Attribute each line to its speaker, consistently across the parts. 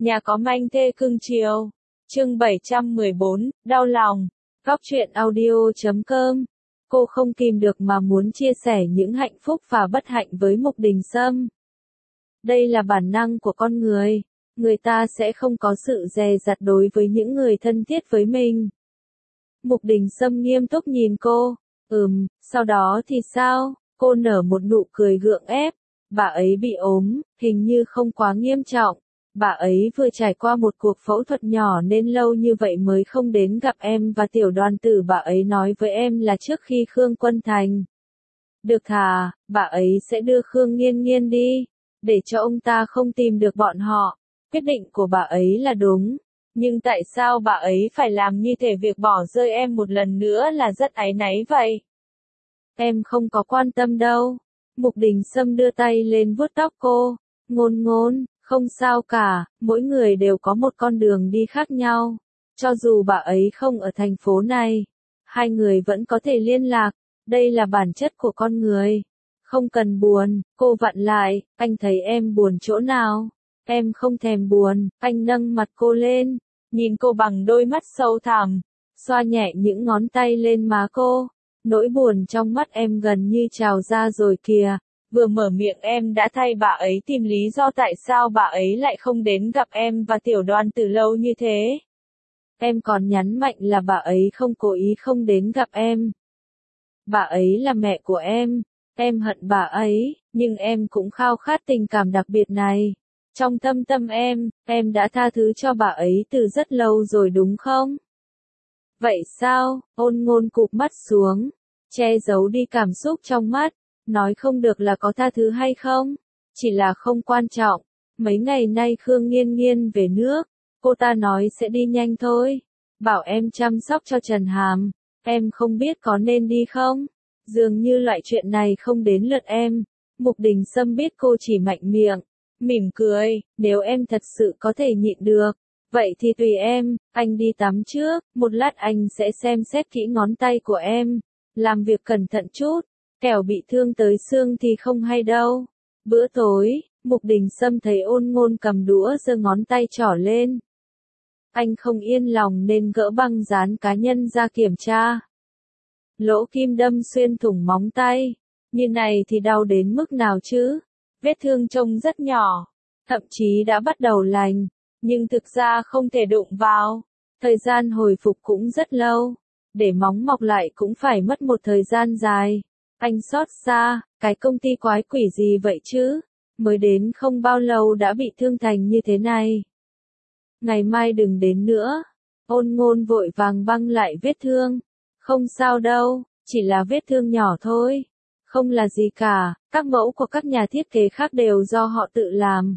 Speaker 1: Nhà có manh thê cưng chiều. Chương 714, đau lòng. Góc truyện audio.com. Cô không kìm được mà muốn chia sẻ những hạnh phúc và bất hạnh với Mục Đình Sâm. Đây là bản năng của con người. Người ta sẽ không có sự dè dặt đối với những người thân thiết với mình. Mục Đình Sâm nghiêm túc nhìn cô. Sau đó thì sao? Cô nở một nụ cười gượng ép. Bà ấy bị ốm, hình như không quá nghiêm trọng. Bà ấy vừa trải qua một cuộc phẫu thuật nhỏ nên lâu như vậy mới không đến gặp em và Tiểu Đoàn Tử. Bà ấy nói với em là trước khi Khương Quân Thành được thả, bà ấy sẽ đưa Khương Nghiên Nghiên đi, để cho ông ta không tìm được bọn họ. Quyết định của bà ấy là đúng, nhưng tại sao bà ấy phải làm như thể việc bỏ rơi em một lần nữa là rất áy náy vậy? Em không có quan tâm đâu. Mục Đình Sâm đưa tay lên vuốt tóc cô. Ngôn, không sao cả, mỗi người đều có một con đường đi khác nhau. Cho dù bà ấy không ở thành phố này, hai người vẫn có thể liên lạc, đây là bản chất của con người. Không cần buồn, cô vặn lại, anh thấy em buồn chỗ nào? Em không thèm buồn, anh nâng mặt cô lên, nhìn cô bằng đôi mắt sâu thẳm, xoa nhẹ những ngón tay lên má cô. Nỗi buồn trong mắt em gần như trào ra rồi kìa. Vừa mở miệng em đã thay bà ấy tìm lý do tại sao bà ấy lại không đến gặp em và Tiểu Đoàn Tử lâu như thế. Em còn nhấn mạnh là bà ấy không cố ý không đến gặp em. Bà ấy là mẹ của em hận bà ấy, nhưng em cũng khao khát tình cảm đặc biệt này. Trong thâm tâm em đã tha thứ cho bà ấy từ rất lâu rồi đúng không? Vậy sao? Ôn Ngôn cụp mắt xuống, che giấu đi cảm xúc trong mắt. Nói không được là có tha thứ hay không, chỉ là không quan trọng. Mấy ngày nay Khương Nghiên Nghiên về nước, cô ta nói sẽ đi nhanh thôi. Bảo em chăm sóc cho Trần Hàm, em không biết có nên đi không? Dường như loại chuyện này không đến lượt em. Mục Đình Sâm biết cô chỉ mạnh miệng, mỉm cười, nếu em thật sự có thể nhịn được, vậy thì tùy em, anh đi tắm trước, một lát anh sẽ xem xét kỹ ngón tay của em. Làm việc cẩn thận chút. Kẻo bị thương tới xương thì không hay đâu. Bữa tối, Mục Đình Sâm thấy Ôn Ngôn cầm đũa giơ ngón tay trỏ lên. Anh không yên lòng nên gỡ băng dán cá nhân ra kiểm tra. Lỗ kim đâm xuyên thủng móng tay. Như này thì đau đến mức nào chứ? Vết thương trông rất nhỏ, thậm chí đã bắt đầu lành, nhưng thực ra không thể đụng vào. Thời gian hồi phục cũng rất lâu. Để móng mọc lại cũng phải mất một thời gian dài. Anh xót xa, cái công ty quái quỷ gì vậy chứ? Mới đến không bao lâu đã bị thương thành như thế này. Ngày mai đừng đến nữa. Ôn Ngôn vội vàng băng lại vết thương. Không sao đâu, chỉ là vết thương nhỏ thôi. Không là gì cả, các mẫu của các nhà thiết kế khác đều do họ tự làm.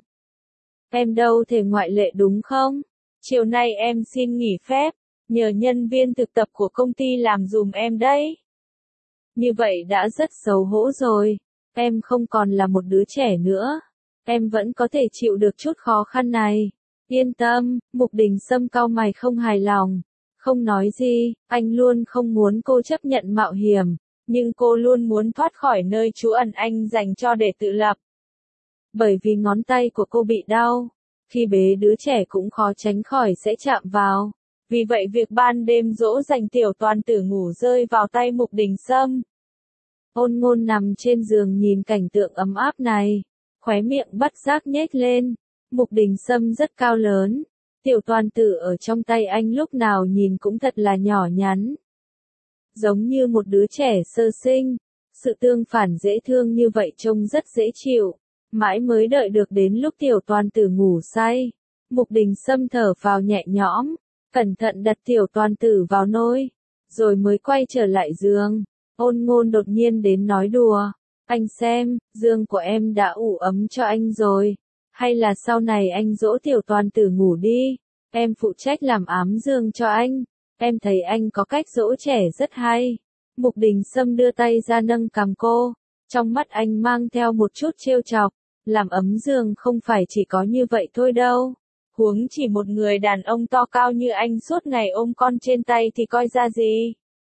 Speaker 1: Em đâu thể ngoại lệ đúng không? Chiều nay em xin nghỉ phép, nhờ nhân viên thực tập của công ty làm dùm em đấy. Như vậy đã rất xấu hổ rồi. Em không còn là một đứa trẻ nữa. Em vẫn có thể chịu được chút khó khăn này. Yên tâm. Mục Đình Sâm cau mày không hài lòng. Không nói gì, anh luôn không muốn cô chấp nhận mạo hiểm. Nhưng cô luôn muốn thoát khỏi nơi trú ẩn anh dành cho để tự lập. Bởi vì ngón tay của cô bị đau. Khi bế đứa trẻ cũng khó tránh khỏi sẽ chạm vào. Vì vậy việc ban đêm dỗ dành Tiểu Toàn Tử ngủ rơi vào tay Mục Đình Sâm. Ôn Ngôn nằm trên giường nhìn cảnh tượng ấm áp này, khóe miệng bất giác nhếch lên. Mục Đình Sâm rất cao lớn, Tiểu Toàn Tử ở trong tay anh lúc nào nhìn cũng thật là nhỏ nhắn. Giống như một đứa trẻ sơ sinh, sự tương phản dễ thương như vậy trông rất dễ chịu. Mãi mới đợi được đến lúc Tiểu Toàn Tử ngủ say, Mục Đình Sâm thở phào nhẹ nhõm, cẩn thận đặt Tiểu Toàn Tử vào nôi, rồi mới quay trở lại giường. Ôn Ngôn đột nhiên đến nói đùa, anh xem, giường của em đã ủ ấm cho anh rồi, hay là sau này anh dỗ Tiểu Toàn Tử ngủ đi, em phụ trách làm ám giường cho anh, em thấy anh có cách dỗ trẻ rất hay. Mục Đình Sâm đưa tay ra nâng cằm cô, trong mắt anh mang theo một chút trêu chọc, làm ấm giường không phải chỉ có như vậy thôi đâu. Huống chỉ một người đàn ông to cao như anh suốt ngày ôm con trên tay thì coi ra gì.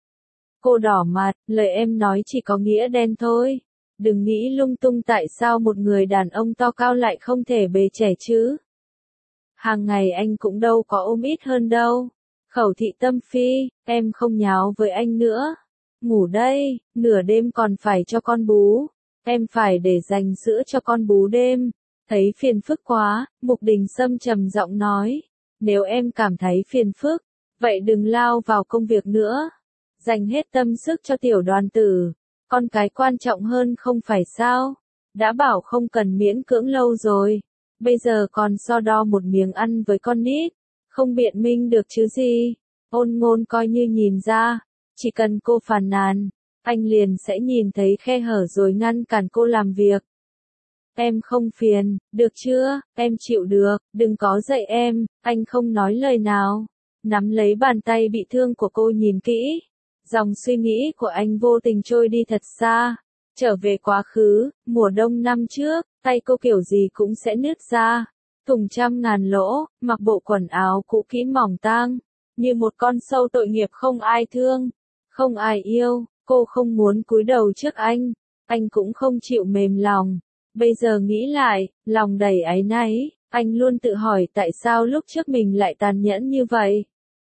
Speaker 1: Cô đỏ mặt, lời em nói chỉ có nghĩa đen thôi. Đừng nghĩ lung tung tại sao một người đàn ông to cao lại không thể bế trẻ chứ. Hàng ngày anh cũng đâu có ôm ít hơn đâu. Khẩu thị tâm phi, em không nháo với anh nữa. Ngủ đây, nửa đêm còn phải cho con bú. Em phải để dành sữa cho con bú đêm. Thấy phiền phức quá, Mục Đình Sâm trầm giọng nói. Nếu em cảm thấy phiền phức, vậy đừng lao vào công việc nữa. Dành hết tâm sức cho tiểu đoàn tử. Con cái quan trọng hơn không phải sao? Đã bảo không cần miễn cưỡng lâu rồi. Bây giờ còn so đo một miếng ăn với con nít. Không biện minh được chứ gì. Ôn Ngôn coi như nhìn ra. Chỉ cần cô phàn nàn, anh liền sẽ nhìn thấy khe hở rồi ngăn cản cô làm việc. Em không phiền, được chưa, em chịu được, đừng có dạy em, anh không nói lời nào. Nắm lấy bàn tay bị thương của cô nhìn kỹ. Dòng suy nghĩ của anh vô tình trôi đi thật xa. Trở về quá khứ, mùa đông năm trước, tay cô kiểu gì cũng sẽ nứt ra. Thùng trăm ngàn lỗ, mặc bộ quần áo cũ kỹ mỏng tang. Như một con sâu tội nghiệp không ai thương, không ai yêu, cô không muốn cúi đầu trước anh cũng không chịu mềm lòng. Bây giờ nghĩ lại, lòng đầy áy náy, anh luôn tự hỏi tại sao lúc trước mình lại tàn nhẫn như vậy.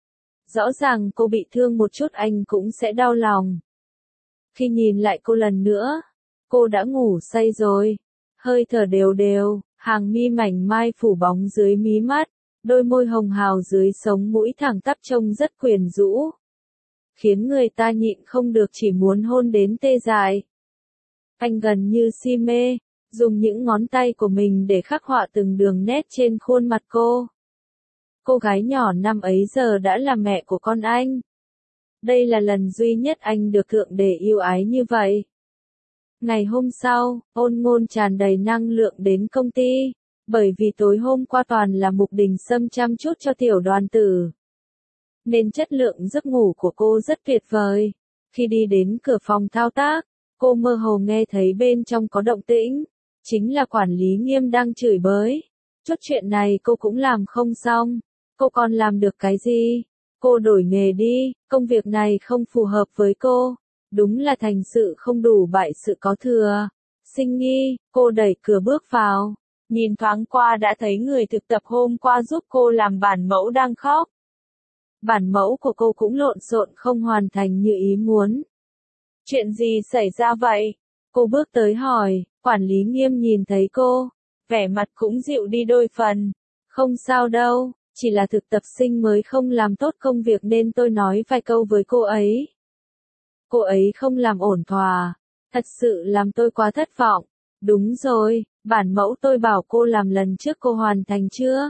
Speaker 1: Rõ ràng cô bị thương một chút anh cũng sẽ đau lòng. Khi nhìn lại cô lần nữa, cô đã ngủ say rồi, hơi thở đều đều, hàng mi mảnh mai phủ bóng dưới mí mắt, đôi môi hồng hào dưới sống mũi thẳng tắp trông rất quyến rũ. Khiến người ta nhịn không được chỉ muốn hôn đến tê dại. Anh gần như si mê, dùng những ngón tay của mình để khắc họa từng đường nét trên khuôn mặt cô. Cô gái nhỏ năm ấy giờ đã là mẹ của con anh. Đây là lần duy nhất anh được Thượng Đế yêu ái như vậy. Ngày hôm sau, Ôn Ngôn tràn đầy năng lượng đến công ty, bởi vì tối hôm qua toàn là Mục Đình Sâm chăm chút cho tiểu đoàn tử. Nên chất lượng giấc ngủ của cô rất tuyệt vời. Khi đi đến cửa phòng thao tác, cô mơ hồ nghe thấy bên trong có động tĩnh. Chính là quản lý Nghiêm đang chửi bới. Chút chuyện này cô cũng làm không xong. Cô còn làm được cái gì? Cô đổi nghề đi, công việc này không phù hợp với cô. Đúng là thành sự không đủ bại sự có thừa. Sinh nghi, cô đẩy cửa bước vào. Nhìn thoáng qua đã thấy người thực tập hôm qua giúp cô làm bản mẫu đang khóc. Bản mẫu của cô cũng lộn xộn không hoàn thành như ý muốn. Chuyện gì xảy ra vậy? Cô bước tới hỏi, quản lý Nghiêm nhìn thấy cô, vẻ mặt cũng dịu đi đôi phần. Không sao đâu, chỉ là thực tập sinh mới không làm tốt công việc nên tôi nói vài câu với cô ấy. Cô ấy không làm ổn thỏa, thật sự làm tôi quá thất vọng. Đúng rồi, bản mẫu tôi bảo cô làm lần trước cô hoàn thành chưa?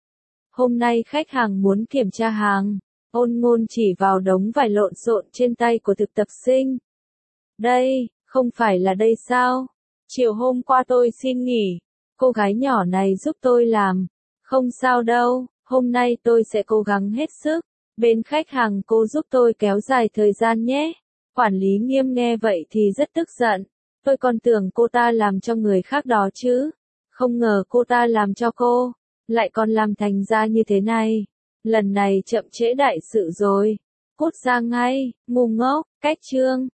Speaker 1: Hôm nay khách hàng muốn kiểm tra hàng. Ôn Ngôn chỉ vào đống vải lộn xộn trên tay của thực tập sinh. Đây, không phải là đây sao? Chiều hôm qua tôi xin nghỉ. Cô gái nhỏ này giúp tôi làm. Không sao đâu, hôm nay tôi sẽ cố gắng hết sức. Bên khách hàng cô giúp tôi kéo dài thời gian nhé. Quản lý Nghiêm nghe vậy thì rất tức giận. Tôi còn tưởng cô ta làm cho người khác đó chứ. Không ngờ cô ta làm cho cô. Lại còn làm thành ra như thế này. Lần này chậm trễ đại sự rồi. Cút ra ngay, ngu ngốc, cách chương.